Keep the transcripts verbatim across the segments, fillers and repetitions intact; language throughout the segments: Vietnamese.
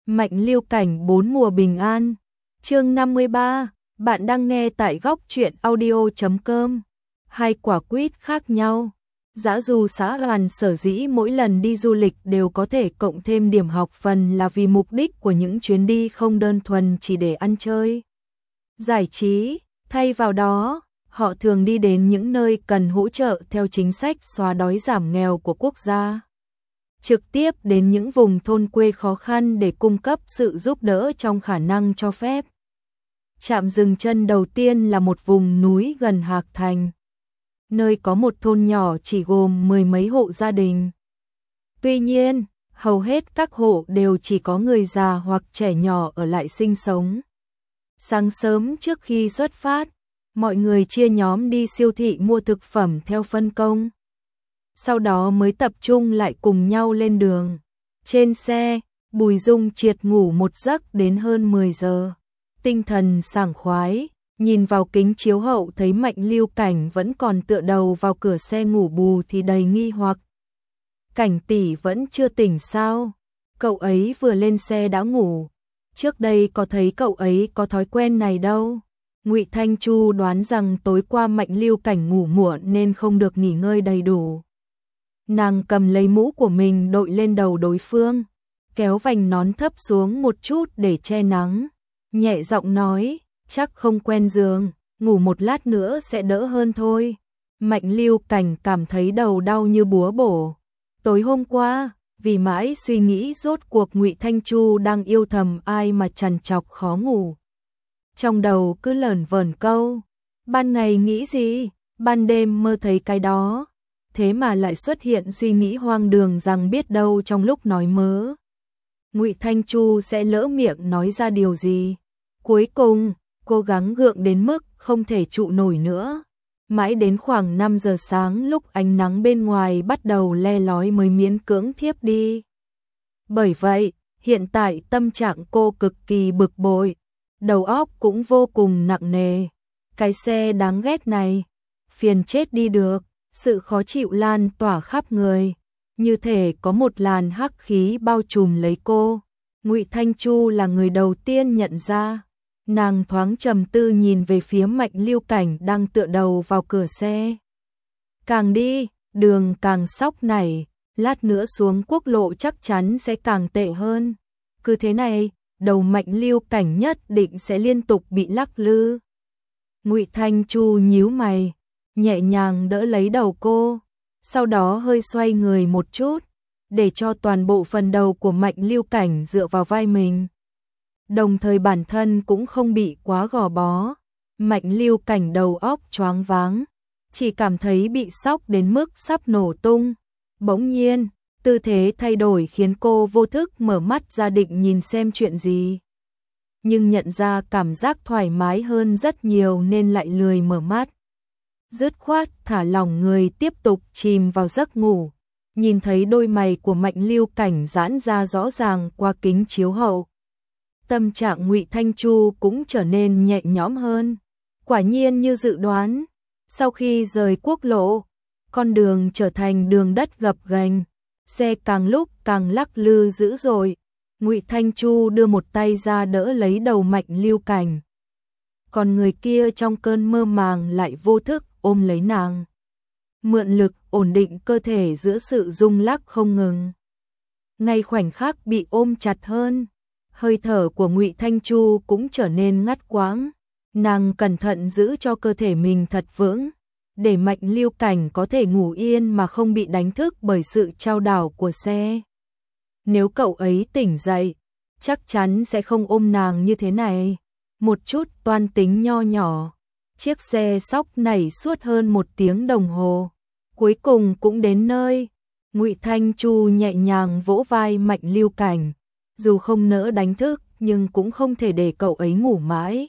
Mạnh Lưu Cảnh bốn mùa bình an. Chương năm mươi ba, bạn đang nghe tại góc truyện audio chấm com. Hai quả quýt khác nhau. Dã Du xã đoàn sở dĩ mỗi lần đi du lịch đều có thể cộng thêm điểm học phần là vì mục đích của những chuyến đi không đơn thuần chỉ để ăn chơi, giải trí, thay vào đó, họ thường đi đến những nơi cần hỗ trợ theo chính sách xóa đói giảm nghèo của quốc gia. Trực tiếp đến những vùng thôn quê khó khăn để cung cấp sự giúp đỡ trong khả năng cho phép. Trạm dừng chân đầu tiên là một vùng núi gần Hạc Thành, nơi có một thôn nhỏ chỉ gồm mười mấy hộ gia đình. Tuy nhiên, hầu hết các hộ đều chỉ có người già hoặc trẻ nhỏ ở lại sinh sống. Sáng sớm trước khi xuất phát, mọi người chia nhóm đi siêu thị mua thực phẩm theo phân công. Sau đó mới tập trung lại cùng nhau lên đường. Trên xe, Bùi Dung triệt ngủ một giấc đến hơn mười giờ. Tinh thần sảng khoái, nhìn vào kính chiếu hậu thấy Mạnh Lưu Cảnh vẫn còn tựa đầu vào cửa xe ngủ bù thì đầy nghi hoặc. Cảnh tỷ vẫn chưa tỉnh sao? Cậu ấy vừa lên xe đã ngủ. Trước đây có thấy cậu ấy có thói quen này đâu. Ngụy Thanh Chu đoán rằng tối qua Mạnh Lưu Cảnh ngủ muộn nên không được nghỉ ngơi đầy đủ. Nàng cầm lấy mũ của mình đội lên đầu đối phương, kéo vành nón thấp xuống một chút để che nắng, nhẹ giọng nói, chắc không quen giường, ngủ một lát nữa sẽ đỡ hơn thôi. Mạnh Lưu Cảnh cảm thấy đầu đau như búa bổ. Tối hôm qua, vì mãi suy nghĩ rốt cuộc Ngụy Thanh Chu đang yêu thầm ai mà trằn trọc khó ngủ. Trong đầu cứ lởn vởn câu, ban ngày nghĩ gì, ban đêm mơ thấy cái đó. Thế mà lại xuất hiện suy nghĩ hoang đường rằng biết đâu trong lúc nói mớ, Ngụy Thanh Chu sẽ lỡ miệng nói ra điều gì. Cuối cùng, cố gắng gượng đến mức không thể trụ nổi nữa. Mãi đến khoảng năm giờ sáng lúc ánh nắng bên ngoài bắt đầu le lói mới miễn cưỡng thiếp đi. Bởi vậy, hiện tại tâm trạng cô cực kỳ bực bội, đầu óc cũng vô cùng nặng nề. Cái xe đáng ghét này, phiền chết đi được. Sự khó chịu lan tỏa khắp người, như thể có một làn hắc khí bao trùm lấy cô. Ngụy Thanh Chu là người đầu tiên nhận ra. Nàng thoáng trầm tư nhìn về phía Mạnh Lưu Cảnh đang tựa đầu vào cửa xe. Càng đi, đường càng sóc nảy, lát nữa xuống quốc lộ chắc chắn sẽ càng tệ hơn. Cứ thế này, đầu Mạnh Lưu Cảnh nhất định sẽ liên tục bị lắc lư. Ngụy Thanh Chu nhíu mày, nhẹ nhàng đỡ lấy đầu cô, sau đó hơi xoay người một chút, để cho toàn bộ phần đầu của Mạnh Lưu Cảnh dựa vào vai mình. Đồng thời bản thân cũng không bị quá gò bó. Mạnh Lưu Cảnh đầu óc choáng váng, chỉ cảm thấy bị sốc đến mức sắp nổ tung. Bỗng nhiên, tư thế thay đổi khiến cô vô thức mở mắt ra định nhìn xem chuyện gì. Nhưng nhận ra cảm giác thoải mái hơn rất nhiều nên lại lười mở mắt. Dứt khoát thả lỏng người tiếp tục chìm vào giấc ngủ, nhìn thấy đôi mày của Mạnh Lưu Cảnh giãn ra rõ ràng qua kính chiếu hậu. Tâm trạng Ngụy Thanh Chu cũng trở nên nhẹ nhõm hơn. Quả nhiên như dự đoán, sau khi rời quốc lộ, con đường trở thành đường đất gập ghềnh, xe càng lúc càng lắc lư dữ dội. Ngụy Thanh Chu đưa một tay ra đỡ lấy đầu Mạnh Lưu Cảnh, còn người kia trong cơn mơ màng lại vô thức ôm lấy nàng, mượn lực ổn định cơ thể giữa sự rung lắc không ngừng. Ngay khoảnh khắc bị ôm chặt hơn, hơi thở của Ngụy Thanh Chu cũng trở nên ngắt quãng. Nàng cẩn thận giữ cho cơ thể mình thật vững, để Mạnh Lưu Cảnh có thể ngủ yên mà không bị đánh thức bởi sự chao đảo của xe. Nếu cậu ấy tỉnh dậy, chắc chắn sẽ không ôm nàng như thế này. Một chút toan tính nho nhỏ. Chiếc xe sóc nảy suốt hơn một tiếng đồng hồ, cuối cùng cũng đến nơi. Ngụy Thanh Chu nhẹ nhàng vỗ vai Mạnh Lưu Cảnh, dù không nỡ đánh thức nhưng cũng không thể để cậu ấy ngủ mãi.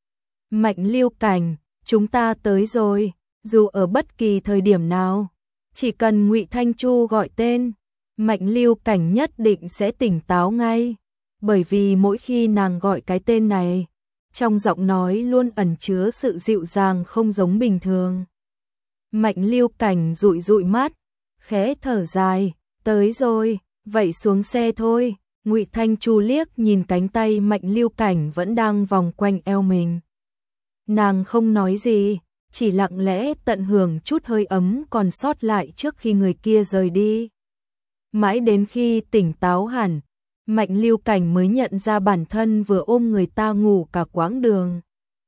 Mạnh Lưu Cảnh, chúng ta tới rồi. Dù ở bất kỳ thời điểm nào, chỉ cần Ngụy Thanh Chu gọi tên, Mạnh Lưu Cảnh nhất định sẽ tỉnh táo ngay, bởi vì mỗi khi nàng gọi cái tên này, trong giọng nói luôn ẩn chứa sự dịu dàng không giống bình thường. Mạnh Lưu Cảnh dụi dụi mắt, khẽ thở dài, tới rồi, vậy xuống xe thôi. Ngụy Thanh Chu liếc nhìn cánh tay Mạnh Lưu Cảnh vẫn đang vòng quanh eo mình. Nàng không nói gì, chỉ lặng lẽ tận hưởng chút hơi ấm còn sót lại trước khi người kia rời đi. Mãi đến khi tỉnh táo hẳn, Mạnh Lưu Cảnh mới nhận ra bản thân vừa ôm người ta ngủ cả quãng đường.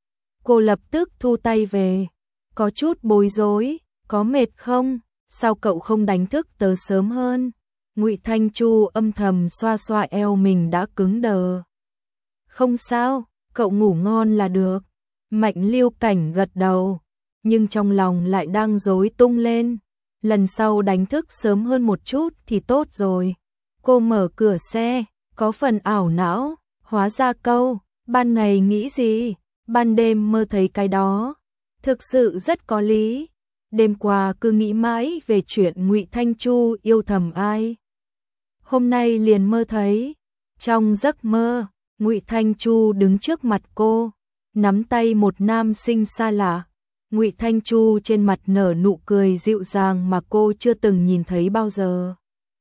Cô lập tức thu tay về, có chút bối rối, có mệt không? Sao cậu không đánh thức tớ sớm hơn? Ngụy Thanh Chu âm thầm xoa xoa eo mình đã cứng đờ. Không sao, cậu ngủ ngon là được. Mạnh Lưu Cảnh gật đầu, nhưng trong lòng lại đang rối tung lên. Lần sau đánh thức sớm hơn một chút thì tốt rồi. Cô mở cửa xe, có phần ảo não, hóa ra câu, ban ngày nghĩ gì, ban đêm mơ thấy cái đó. Thực sự rất có lý. Đêm qua cứ nghĩ mãi về chuyện Ngụy Thanh Chu yêu thầm ai. Hôm nay liền mơ thấy. Trong giấc mơ, Ngụy Thanh Chu đứng trước mặt cô, nắm tay một nam sinh xa lạ. Ngụy Thanh Chu trên mặt nở nụ cười dịu dàng mà cô chưa từng nhìn thấy bao giờ.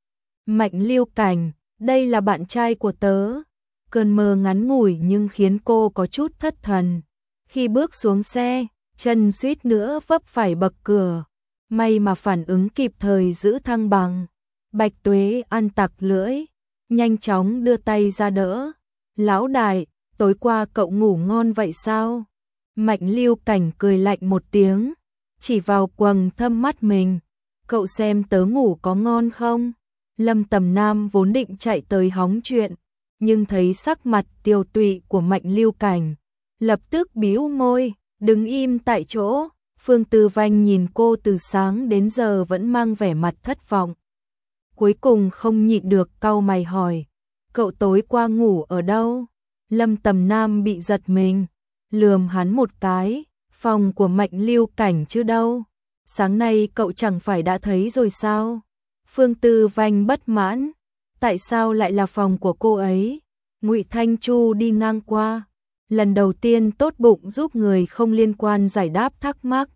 Mạnh Lưu Cảnh, đây là bạn trai của tớ. Cơn mơ ngắn ngủi nhưng khiến cô có chút thất thần. Khi bước xuống xe, chân suýt nữa vấp phải bậc cửa. May mà phản ứng kịp thời giữ thăng bằng. Bạch Tuế ăn tặc lưỡi, nhanh chóng đưa tay ra đỡ. Lão đại, tối qua cậu ngủ ngon vậy sao? Mạnh Lưu Cảnh cười lạnh một tiếng, chỉ vào quầng thâm mắt mình. Cậu xem tớ ngủ có ngon không? Lâm Tầm Nam vốn định chạy tới hóng chuyện, nhưng thấy sắc mặt tiều tụy của Mạnh Lưu Cảnh, lập tức bĩu môi, đứng im tại chỗ. Phương Tư Vanh nhìn cô từ sáng đến giờ vẫn mang vẻ mặt thất vọng. Cuối cùng không nhịn được cau mày hỏi, cậu tối qua ngủ ở đâu? Lâm Tầm Nam bị giật mình, lườm hắn một cái, phòng của Mạnh Lưu Cảnh chứ đâu. Sáng nay cậu chẳng phải đã thấy rồi sao? Phương Tư Vanh bất mãn, tại sao lại là phòng của cô ấy? Ngụy Thanh Chu đi ngang qua, lần đầu tiên tốt bụng giúp người không liên quan giải đáp thắc mắc.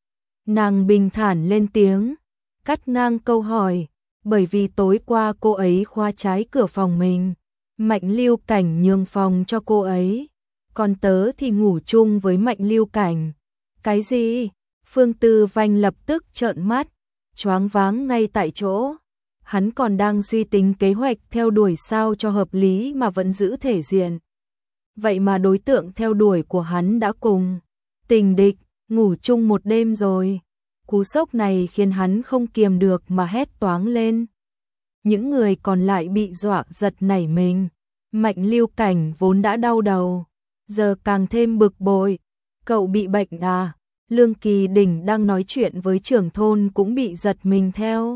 Nàng bình thản lên tiếng, cắt ngang câu hỏi, bởi vì tối qua cô ấy khóa trái cửa phòng mình. Mạnh Lưu Cảnh nhường phòng cho cô ấy, còn tớ thì ngủ chung với Mạnh Lưu Cảnh. Cái gì? Phương Tư Vanh lập tức trợn mắt, choáng váng ngay tại chỗ. Hắn còn đang suy tính kế hoạch theo đuổi sao cho hợp lý mà vẫn giữ thể diện. Vậy mà đối tượng theo đuổi của hắn đã cùng tình địch, ngủ chung một đêm rồi. Cú sốc này khiến hắn không kiềm được mà hét toáng lên. Những người còn lại bị dọa giật nảy mình. Mạnh Lưu Cảnh vốn đã đau đầu, giờ càng thêm bực bội. Cậu bị bệnh à? Lương Kỳ Đỉnh đang nói chuyện với trưởng thôn cũng bị giật mình theo.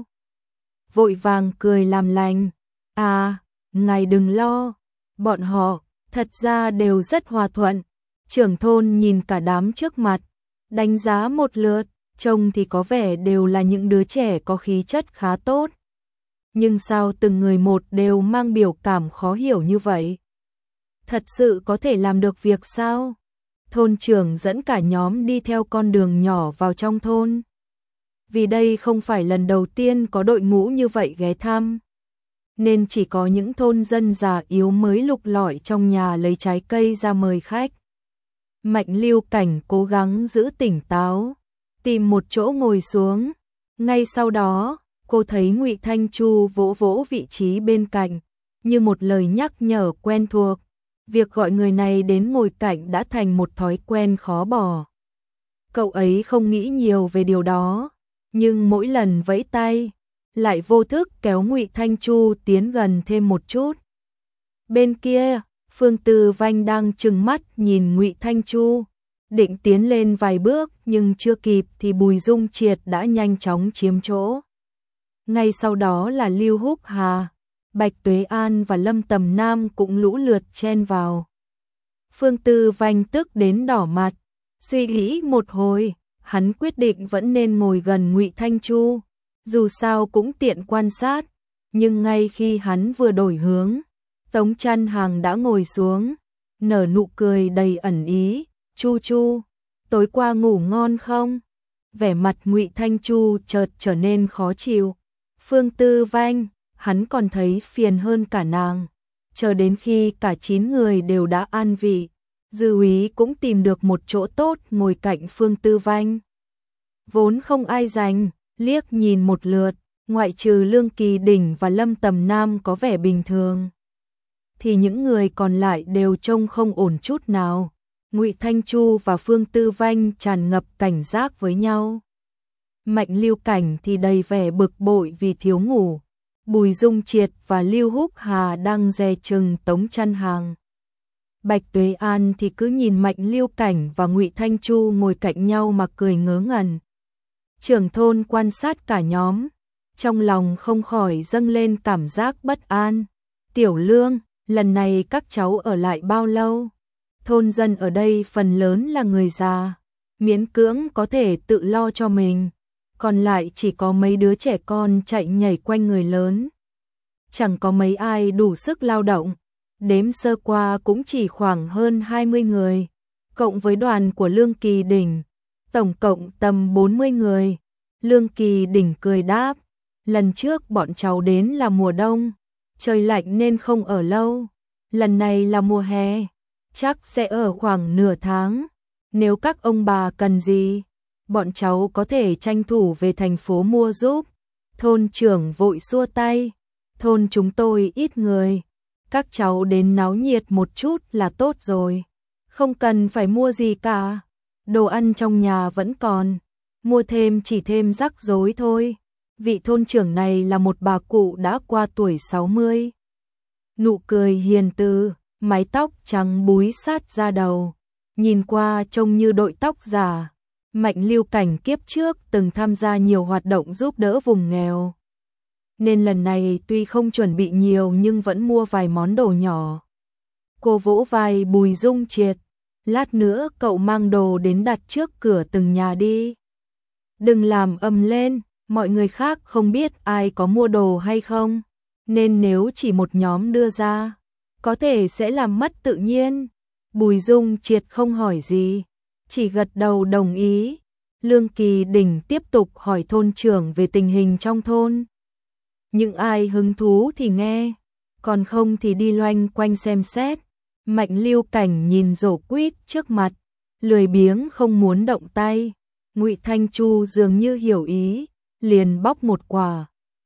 Vội vàng cười làm lành. À, ngài đừng lo, bọn họ thật ra đều rất hòa thuận. Trưởng thôn nhìn cả đám trước mặt, đánh giá một lượt, trông thì có vẻ đều là những đứa trẻ có khí chất khá tốt. Nhưng sao từng người một đều mang biểu cảm khó hiểu như vậy? Thật sự có thể làm được việc sao? Thôn trưởng dẫn cả nhóm đi theo con đường nhỏ vào trong thôn. Vì đây không phải lần đầu tiên có đội ngũ như vậy ghé thăm, nên chỉ có những thôn dân già yếu mới lục lọi trong nhà lấy trái cây ra mời khách. Mạnh Lưu Cảnh cố gắng giữ tỉnh táo, tìm một chỗ ngồi xuống. Ngay sau đó, cô thấy Ngụy Thanh Chu vỗ vỗ vị trí bên cạnh, như một lời nhắc nhở quen thuộc. Việc gọi người này đến ngồi cạnh đã thành một thói quen khó bỏ. Cậu ấy không nghĩ nhiều về điều đó, nhưng mỗi lần vẫy tay, lại vô thức kéo Ngụy Thanh Chu tiến gần thêm một chút. Bên kia, Phương Tư Vanh đang trừng mắt nhìn Ngụy Thanh Chu, định tiến lên vài bước nhưng chưa kịp thì Bùi Dung Triệt đã nhanh chóng chiếm chỗ. Ngay sau đó là Lưu Húc Hà, Bạch Tuế An và Lâm Tầm Nam cũng lũ lượt chen vào. Phương Tư Vanh tức đến đỏ mặt, suy nghĩ một hồi, hắn quyết định vẫn nên ngồi gần Ngụy Thanh Chu, dù sao cũng tiện quan sát. Nhưng ngay khi hắn vừa đổi hướng, Tống Chăn Hàng đã ngồi xuống, nở nụ cười đầy ẩn ý. Chu Chu, tối qua ngủ ngon không? Vẻ mặt Ngụy Thanh Chu chợt trở nên khó chịu. Phương Tư Vanh, hắn còn thấy phiền hơn cả nàng. Chờ đến khi cả chín người đều đã an vị, Dư Úy cũng tìm được một chỗ tốt ngồi cạnh Phương Tư Vanh. Vốn không ai giành, liếc nhìn một lượt, ngoại trừ Lương Kỳ Đỉnh và Lâm Tầm Nam có vẻ bình thường, thì những người còn lại đều trông không ổn chút nào. Ngụy Thanh Chu và Phương Tư Vanh tràn ngập cảnh giác với nhau. Mạnh Lưu Cảnh thì đầy vẻ bực bội vì thiếu ngủ. Bùi Dung Triệt và Lưu Húc Hà đang dè chừng Tống Chăn Hàng. Bạch Tuế An thì cứ nhìn Mạnh Lưu Cảnh và Ngụy Thanh Chu ngồi cạnh nhau mà cười ngớ ngẩn. Trưởng thôn quan sát cả nhóm, trong lòng không khỏi dâng lên cảm giác bất an. Tiểu Lương, lần này các cháu ở lại bao lâu? Thôn dân ở đây phần lớn là người già, miễn cưỡng có thể tự lo cho mình, còn lại chỉ có mấy đứa trẻ con chạy nhảy quanh người lớn. Chẳng có mấy ai đủ sức lao động, đếm sơ qua cũng chỉ khoảng hơn hai mươi người, cộng với đoàn của Lương Kỳ Đỉnh, tổng cộng tầm bốn mươi người. Lương Kỳ Đỉnh cười đáp, lần trước bọn cháu đến là mùa đông, trời lạnh nên không ở lâu, lần này là mùa hè, chắc sẽ ở khoảng nửa tháng. Nếu các ông bà cần gì, bọn cháu có thể tranh thủ về thành phố mua giúp. Thôn trưởng vội xua tay, thôn chúng tôi ít người, các cháu đến náo nhiệt một chút là tốt rồi, không cần phải mua gì cả, đồ ăn trong nhà vẫn còn, mua thêm chỉ thêm rắc rối thôi. Vị thôn trưởng này là một bà cụ đã qua tuổi sáu mươi. Nụ cười hiền từ, mái tóc trắng búi sát ra đầu, nhìn qua trông như đội tóc giả. Mạnh Lưu Cảnh kiếp trước từng tham gia nhiều hoạt động giúp đỡ vùng nghèo, nên lần này tuy không chuẩn bị nhiều nhưng vẫn mua vài món đồ nhỏ. Cô vỗ vai Bùi Dung Triệt, lát nữa cậu mang đồ đến đặt trước cửa từng nhà đi. Đừng làm ầm lên, mọi người khác không biết ai có mua đồ hay không, nên nếu chỉ một nhóm đưa ra, có thể sẽ làm mất tự nhiên. Bùi Dung Triệt không hỏi gì, chỉ gật đầu đồng ý. Lương Kỳ Đỉnh tiếp tục hỏi thôn trưởng về tình hình trong thôn. Những ai hứng thú thì nghe, còn không thì đi loanh quanh xem xét. Mạnh Lưu Cảnh nhìn rổ quýt trước mặt, lười biếng không muốn động tay. Ngụy Thanh Chu dường như hiểu ý, liền bóc một quả,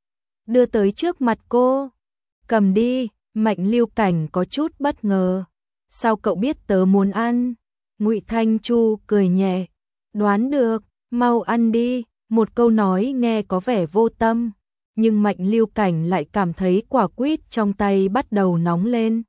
đưa tới trước mặt cô. Cầm đi. Mạnh Lưu Cảnh có chút bất ngờ. Sao cậu biết tớ muốn ăn? Ngụy Thanh Chu cười nhẹ, đoán được, mau ăn đi. Một câu nói nghe có vẻ vô tâm, nhưng Mạnh Lưu Cảnh lại cảm thấy quả quýt trong tay bắt đầu nóng lên.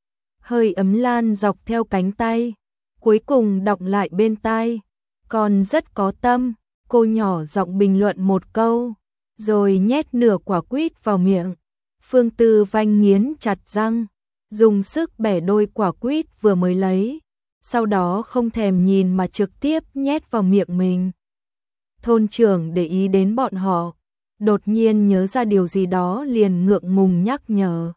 Hơi ấm lan dọc theo cánh tay, cuối cùng đọng lại bên tai. Còn rất có tâm, cô nhỏ giọng bình luận một câu, rồi nhét nửa quả quýt vào miệng. Phương Tư Vanh nghiến chặt răng, dùng sức bẻ đôi quả quýt vừa mới lấy, sau đó không thèm nhìn mà trực tiếp nhét vào miệng mình. Thôn trưởng để ý đến bọn họ, đột nhiên nhớ ra điều gì đó liền ngượng ngùng nhắc nhở.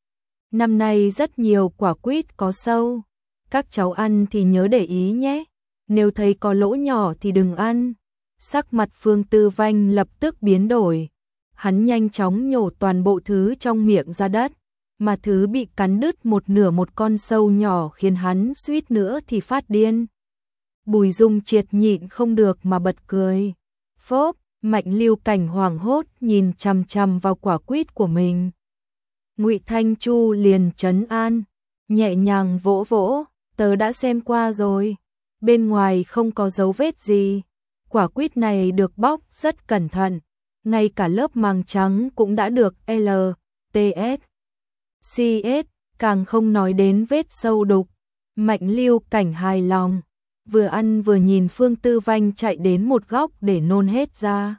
Năm nay rất nhiều quả quýt có sâu, các cháu ăn thì nhớ để ý nhé, nếu thấy có lỗ nhỏ thì đừng ăn. Sắc mặt Phương Tư Vanh lập tức biến đổi, hắn nhanh chóng nhổ toàn bộ thứ trong miệng ra đất, mà thứ bị cắn đứt một nửa một con sâu nhỏ khiến hắn suýt nữa thì phát điên. Bùi Dung Triệt nhịn không được mà bật cười. Phốp, Mạnh Lưu Cảnh hoảng hốt nhìn chằm chằm vào quả quýt của mình. Ngụy Thanh Chu liền trấn an, nhẹ nhàng vỗ vỗ, tớ đã xem qua rồi, bên ngoài không có dấu vết gì, quả quýt này được bóc rất cẩn thận, ngay cả lớp màng trắng cũng đã được L, T S, C S, càng không nói đến vết sâu đục. Mạnh Lưu Cảnh hài lòng, vừa ăn vừa nhìn Phương Tư Vanh chạy đến một góc để nôn hết ra.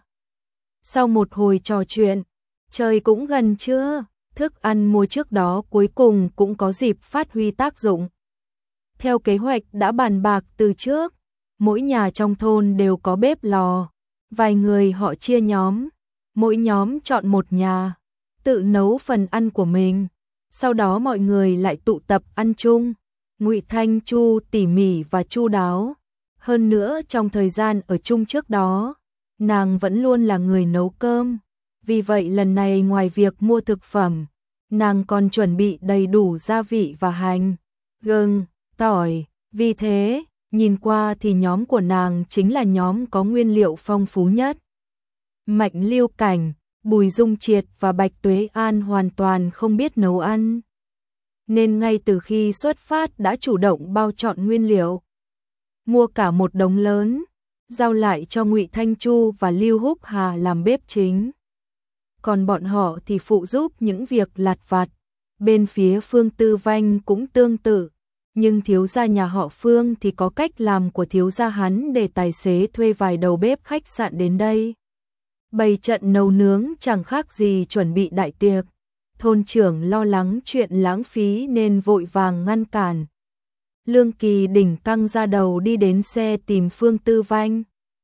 Sau một hồi trò chuyện, trời cũng gần trưa, thức ăn mua trước đó cuối cùng cũng có dịp phát huy tác dụng. Theo kế hoạch đã bàn bạc từ trước, mỗi nhà trong thôn đều có bếp lò, vài người họ chia nhóm, mỗi nhóm chọn một nhà, tự nấu phần ăn của mình, sau đó mọi người lại tụ tập ăn chung. Ngụy Thanh Chu tỉ mỉ và chu đáo, hơn nữa trong thời gian ở chung trước đó, nàng vẫn luôn là người nấu cơm, vì vậy lần này ngoài việc mua thực phẩm, nàng còn chuẩn bị đầy đủ gia vị và hành, gừng, tỏi, vì thế, nhìn qua thì nhóm của nàng chính là nhóm có nguyên liệu phong phú nhất. Mạnh Lưu Cảnh, Bùi Dung Triệt và Bạch Tuế An hoàn toàn không biết nấu ăn, nên ngay từ khi xuất phát đã chủ động bao chọn nguyên liệu, mua cả một đống lớn, giao lại cho Ngụy Thanh Chu và Lưu Húc Hà làm bếp chính. Còn bọn họ thì phụ giúp những việc lặt vặt. Bên phía Phương Tư Vanh cũng tương tự, nhưng thiếu gia nhà họ Phương thì có cách làm của thiếu gia hắn để tài xế thuê vài đầu bếp khách sạn đến đây. Bày trận nấu nướng chẳng khác gì chuẩn bị đại tiệc. Thôn trưởng lo lắng chuyện lãng phí nên vội vàng ngăn cản. Lương Kỳ Đỉnh căng ra đầu đi đến xe tìm Phương Tư Vanh.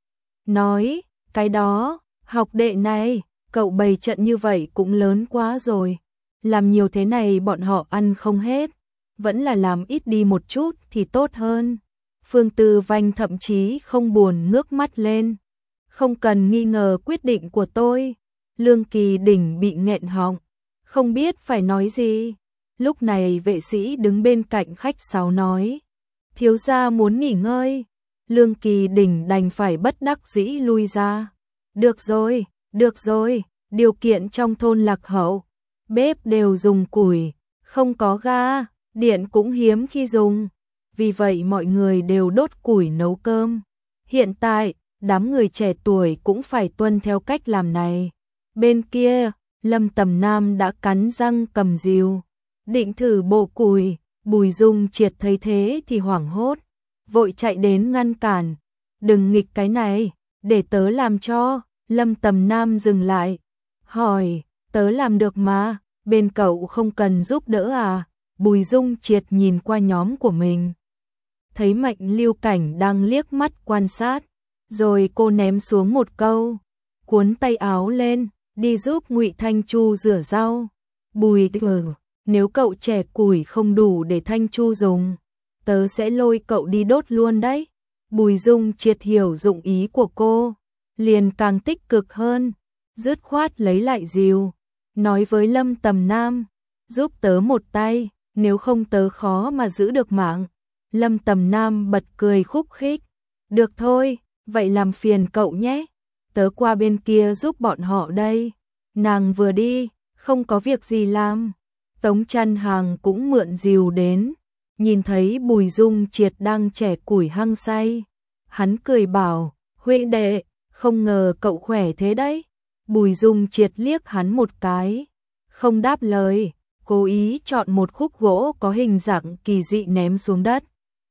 Nói, cái đó, học đệ này, cậu bày trận như vậy cũng lớn quá rồi. Làm nhiều thế này bọn họ ăn không hết, vẫn là làm ít đi một chút thì tốt hơn. Phương Tư Vanh thậm chí không buồn ngước mắt lên. Không cần nghi ngờ quyết định của tôi. Lương Kỳ Đỉnh bị nghẹn họng, không biết phải nói gì. Lúc này vệ sĩ đứng bên cạnh khách sáo nói, thiếu gia muốn nghỉ ngơi. Lương Kỳ Đỉnh đành phải bất đắc dĩ lui ra. Được rồi, được rồi, điều kiện trong thôn lạc hậu, bếp đều dùng củi, không có ga, điện cũng hiếm khi dùng. Vì vậy mọi người đều đốt củi nấu cơm. Hiện tại, đám người trẻ tuổi cũng phải tuân theo cách làm này. Bên kia, Lâm Tầm Nam đã cắn răng cầm rìu, định thử bộ củi. Bùi Dung Triệt thấy thế thì hoảng hốt, vội chạy đến ngăn cản. Đừng nghịch cái này, để tớ làm cho. Lâm Tầm Nam dừng lại, hỏi, tớ làm được mà, bên cậu không cần giúp đỡ à? Bùi Dung Triệt nhìn qua nhóm của mình, thấy Mạnh Lưu Cảnh đang liếc mắt quan sát, rồi cô ném xuống một câu, cuốn tay áo lên, đi giúp Ngụy Thanh Chu rửa rau. Bùi ừ, nếu cậu trẻ củi không đủ để Thanh Chu dùng, tớ sẽ lôi cậu đi đốt luôn đấy. Bùi Dung Triệt hiểu dụng ý của cô, liền càng tích cực hơn, dứt khoát lấy lại rìu, nói với Lâm Tầm Nam, giúp tớ một tay, nếu không tớ khó mà giữ được mạng. Lâm Tầm Nam bật cười khúc khích, được thôi, vậy làm phiền cậu nhé, tớ qua bên kia giúp bọn họ đây. Nàng vừa đi, không có việc gì làm, Tống Chăn Hàng cũng mượn rìu đến, nhìn thấy Bùi Dung Triệt đang chẻ củi hăng say, hắn cười bảo, huynh đệ, không ngờ cậu khỏe thế đấy. Bùi Dung Triệt liếc hắn một cái, không đáp lời, cố ý chọn một khúc gỗ có hình dạng kỳ dị ném xuống đất.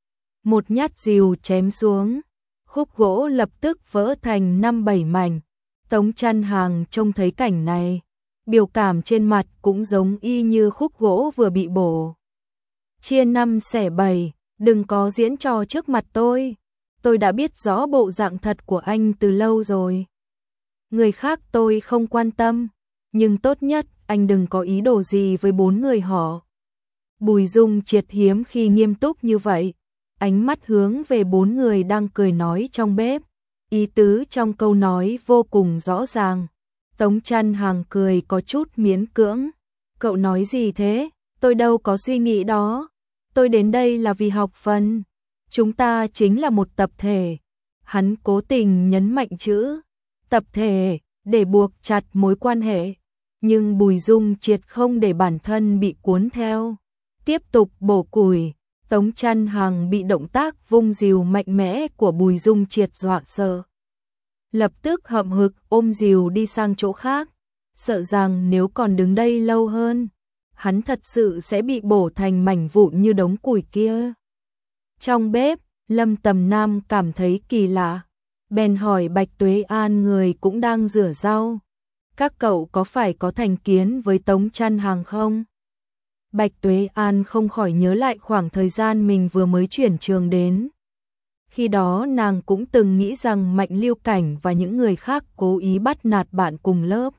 Một nhát rìu chém xuống, khúc gỗ lập tức vỡ thành năm bảy mảnh. Tống Chăn Hàng trông thấy cảnh này, biểu cảm trên mặt cũng giống y như khúc gỗ vừa bị bổ. Chia năm xẻ bảy, đừng có diễn trò trước mặt tôi. Tôi đã biết rõ bộ dạng thật của anh từ lâu rồi. Người khác tôi không quan tâm, nhưng tốt nhất anh đừng có ý đồ gì với bốn người họ. Bùi Dung Triệt hiếm khi nghiêm túc như vậy, ánh mắt hướng về bốn người đang cười nói trong bếp. Ý tứ trong câu nói vô cùng rõ ràng. Tống Chăn Hàng cười có chút miễn cưỡng. Cậu nói gì thế? Tôi đâu có suy nghĩ đó. Tôi đến đây là vì học phần. Chúng ta chính là một tập thể. Hắn cố tình nhấn mạnh chữ tập thể để buộc chặt mối quan hệ. Nhưng Bùi Dung Triệt không để bản thân bị cuốn theo. Tiếp tục bổ củi. Tống Chăn Hàng bị động tác vung rìu mạnh mẽ của Bùi Dung Triệt dọa sợ. Lập tức hậm hực ôm rìu đi sang chỗ khác. Sợ rằng nếu còn đứng đây lâu hơn, hắn thật sự sẽ bị bổ thành mảnh vụn như đống củi kia. Trong bếp, Lâm Tầm Nam cảm thấy kỳ lạ, bèn hỏi Bạch Tuế An người cũng đang rửa rau. Các cậu có phải có thành kiến với Tống Chăn Hàng không? Bạch Tuế An không khỏi nhớ lại khoảng thời gian mình vừa mới chuyển trường đến. Khi đó nàng cũng từng nghĩ rằng Mạnh Lưu Cảnh và những người khác cố ý bắt nạt bạn cùng lớp.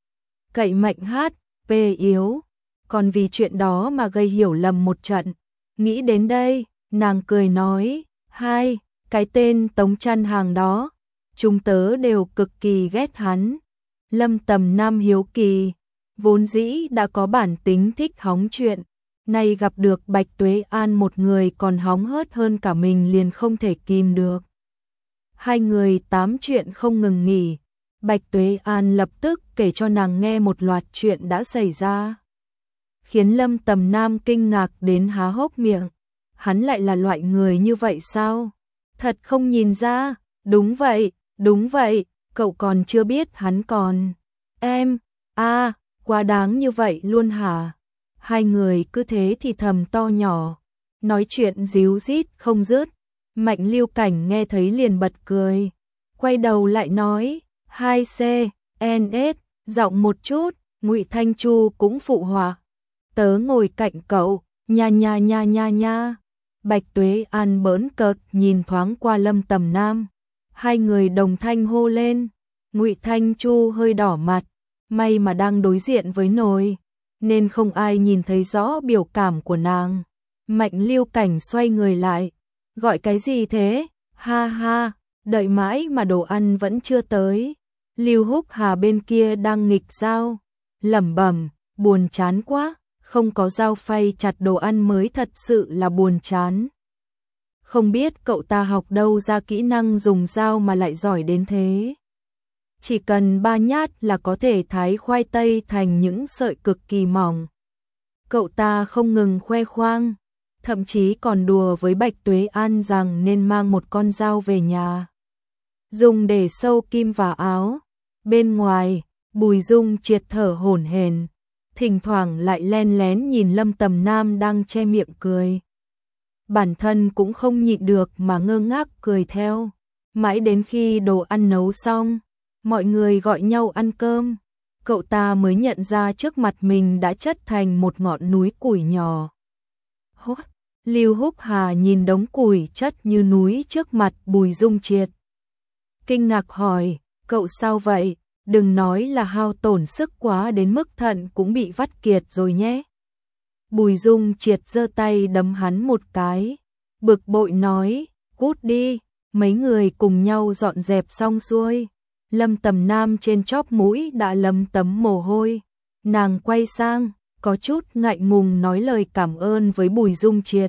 Cậy Mạnh hát, pê yếu, còn vì chuyện đó mà gây hiểu lầm một trận. Nghĩ đến đây, nàng cười nói, hai, cái tên Tống Chăn Hàng đó, chúng tớ đều cực kỳ ghét hắn. Lâm Tầm Nam hiếu kỳ, vốn dĩ đã có bản tính thích hóng chuyện, nay gặp được Bạch Tuế An một người còn hóng hớt hơn cả mình liền không thể kìm được. Hai người tám chuyện không ngừng nghỉ, Bạch Tuế An lập tức kể cho nàng nghe một loạt chuyện đã xảy ra, khiến Lâm Tầm Nam kinh ngạc đến há hốc miệng. Hắn lại là loại người như vậy sao? Thật không nhìn ra. Đúng vậy, đúng vậy, cậu còn chưa biết hắn còn. Em, a, à, quá đáng như vậy luôn hả? Hai người cứ thế thì thầm to nhỏ, nói chuyện díu dít không dứt. Mạnh Lưu Cảnh nghe thấy liền bật cười, quay đầu lại nói, hai C, N S, giọng một chút, Ngụy Thanh Chu cũng phụ họa. Tớ ngồi cạnh cậu, nha nha nha nha nha. Bạch Tuế An bỡn cợt nhìn thoáng qua Lâm Tầm Nam, hai người đồng thanh hô lên. Ngụy Thanh Chu hơi đỏ mặt, may mà đang đối diện với nồi, nên không ai nhìn thấy rõ biểu cảm của nàng. Mạnh Lưu Cảnh xoay người lại, gọi cái gì thế? Ha ha, đợi mãi mà đồ ăn vẫn chưa tới. Lưu Húc Hà bên kia đang nghịch dao, lẩm bẩm, buồn chán quá, không có dao phay chặt đồ ăn mới thật sự là buồn chán. Không biết cậu ta học đâu ra kỹ năng dùng dao mà lại giỏi đến thế. Chỉ cần ba nhát là có thể thái khoai tây thành những sợi cực kỳ mỏng. Cậu ta không ngừng khoe khoang, thậm chí còn đùa với Bạch Tuế An rằng nên mang một con dao về nhà, dùng để sâu kim vào áo. Bên ngoài, Bùi Dung Triệt thở hổn hển, thỉnh thoảng lại len lén nhìn Lâm Tầm Nam đang che miệng cười. Bản thân cũng không nhịn được mà ngơ ngác cười theo. Mãi đến khi đồ ăn nấu xong, mọi người gọi nhau ăn cơm, cậu ta mới nhận ra trước mặt mình đã chất thành một ngọn núi củi nhỏ. Hốt, Lưu Húc Hà nhìn đống củi chất như núi trước mặt Bùi Dung Triệt, kinh ngạc hỏi, cậu sao vậy? Đừng nói là hao tổn sức quá đến mức thận cũng bị vắt kiệt rồi nhé. Bùi Dung Triệt giơ tay đấm hắn một cái, bực bội nói, cút đi. Mấy người cùng nhau dọn dẹp xong xuôi, Lâm Tầm Nam trên chóp mũi đã lấm tấm mồ hôi. Nàng quay sang, có chút ngại ngùng nói lời cảm ơn với Bùi Dung Triệt.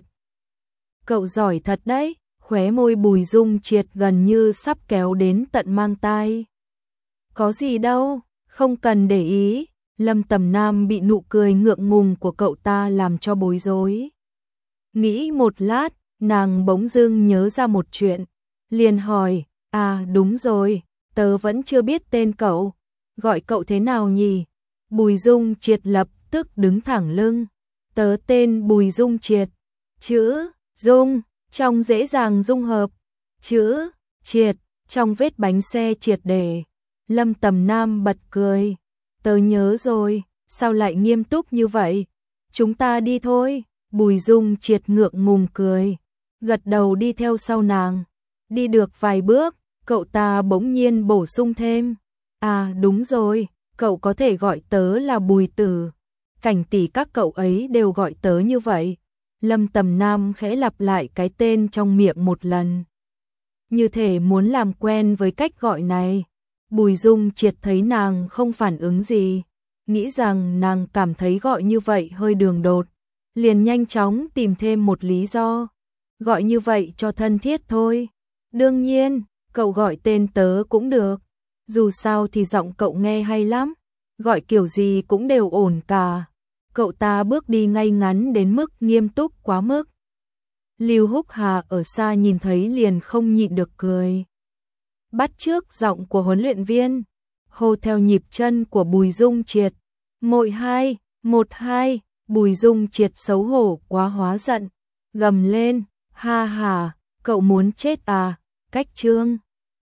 Cậu giỏi thật đấy, khóe môi Bùi Dung Triệt gần như sắp kéo đến tận mang tai. Có gì đâu, không cần để ý. Lâm Tầm Nam bị nụ cười ngượng ngùng của cậu ta làm cho bối rối. Nghĩ một lát, nàng bỗng dưng nhớ ra một chuyện, liền hỏi, à đúng rồi, tớ vẫn chưa biết tên cậu, gọi cậu thế nào nhỉ? Bùi Dung Triệt lập tức đứng thẳng lưng, tớ tên Bùi Dung Triệt, chữ Dung trong dễ dàng dung hợp, chữ Triệt trong vết bánh xe triệt để. Lâm Tầm Nam bật cười, tớ nhớ rồi, sao lại nghiêm túc như vậy? Chúng ta đi thôi. Bùi Dung Triệt ngượng ngùng cười, gật đầu đi theo sau nàng. Đi được vài bước, cậu ta bỗng nhiên bổ sung thêm, à đúng rồi, cậu có thể gọi tớ là Bùi Tử. Cảnh tỷ các cậu ấy đều gọi tớ như vậy. Lâm Tầm Nam khẽ lặp lại cái tên trong miệng một lần, như thể muốn làm quen với cách gọi này. Bùi Dung Triệt thấy nàng không phản ứng gì, nghĩ rằng nàng cảm thấy gọi như vậy hơi đường đột, liền nhanh chóng tìm thêm một lý do. Gọi như vậy cho thân thiết thôi. Đương nhiên, cậu gọi tên tớ cũng được. Dù sao thì giọng cậu nghe hay lắm. Gọi kiểu gì cũng đều ổn cả. Cậu ta bước đi ngay ngắn đến mức nghiêm túc quá mức. Lưu Húc Hà ở xa nhìn thấy liền không nhịn được cười. Bắt chước giọng của huấn luyện viên, hô theo nhịp chân của Bùi Dung Triệt. Mội hai, một hai, Bùi Dung Triệt xấu hổ quá hóa giận, gầm lên, ha ha, cậu muốn chết à, cách chương.